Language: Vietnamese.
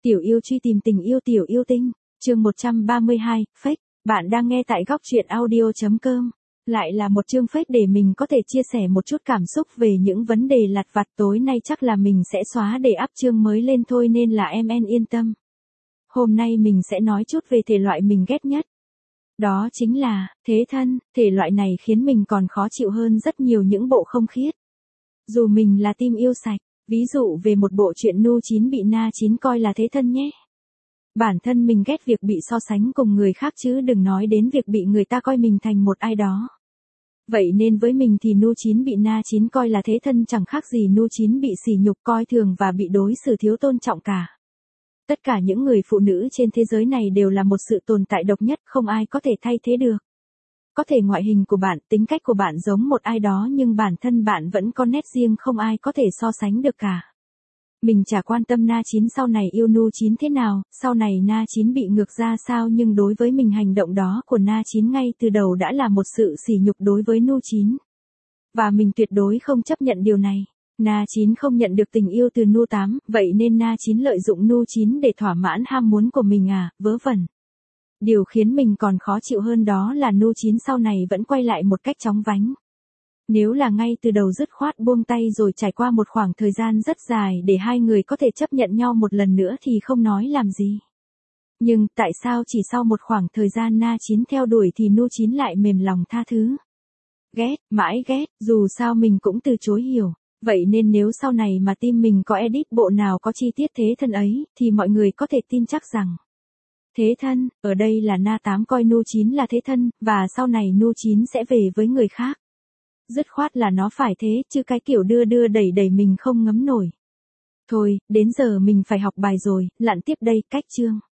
Tiểu yêu truy tìm tình yêu tiểu yêu tinh, chương 132, fake, bạn đang nghe tại góc truyện audio.com. Lại là một chương fake để mình có thể chia sẻ một chút cảm xúc về những vấn đề lặt vặt, tối nay chắc là mình sẽ xóa để up chương mới lên thôi nên là em yên tâm. Hôm nay mình sẽ nói chút về thể loại mình ghét nhất. Đó chính là, thế thân, thể loại này khiến mình còn khó chịu hơn rất nhiều những bộ không khiết. Dù mình là team yêu sạch, ví dụ về một bộ truyện Nu 9 bị Na 9 coi là thế thân nhé. Bản thân mình ghét việc bị so sánh cùng người khác chứ đừng nói đến việc bị người ta coi mình thành một ai đó. Vậy nên với mình thì Nu 9 bị Na 9 coi là thế thân chẳng khác gì Nu 9 bị sỉ nhục, coi thường và bị đối xử thiếu tôn trọng cả. Tất cả những người phụ nữ trên thế giới này đều là một sự tồn tại độc nhất, không ai có thể thay thế được. Có thể ngoại hình của bạn, tính cách của bạn giống một ai đó nhưng bản thân bạn vẫn có nét riêng không ai có thể so sánh được cả. Mình chả quan tâm Na 9 sau này yêu Nu 9 thế nào, sau này Na 9 bị ngược ra sao, nhưng đối với mình hành động đó của Na 9 ngay từ đầu đã là một sự sỉ nhục đối với Nu 9. Và mình tuyệt đối không chấp nhận điều này. Na 9 không nhận được tình yêu từ Nu 8, vậy nên Na 9 lợi dụng Nu 9 để thỏa mãn ham muốn của mình à, vớ vẩn. Điều khiến mình còn khó chịu hơn đó là Nu 9 sau này vẫn quay lại một cách chóng vánh. Nếu là ngay từ đầu dứt khoát buông tay rồi trải qua một khoảng thời gian rất dài để hai người có thể chấp nhận nhau một lần nữa thì không nói làm gì. Nhưng tại sao chỉ sau một khoảng thời gian Na 9 theo đuổi thì Nu 9 lại mềm lòng tha thứ? Ghét, mãi ghét, dù sao mình cũng từ chối hiểu. Vậy nên nếu sau này mà team mình có edit bộ nào có chi tiết thế thân ấy, thì mọi người có thể tin chắc rằng thế thân, ở đây là Na 8 coi Nu 9 là thế thân, và sau này Nu 9 sẽ về với người khác. Dứt khoát là nó phải thế, chứ cái kiểu đưa đưa đẩy đẩy mình không ngấm nổi. Thôi, đến giờ mình phải học bài rồi, lặn tiếp đây, cách chương.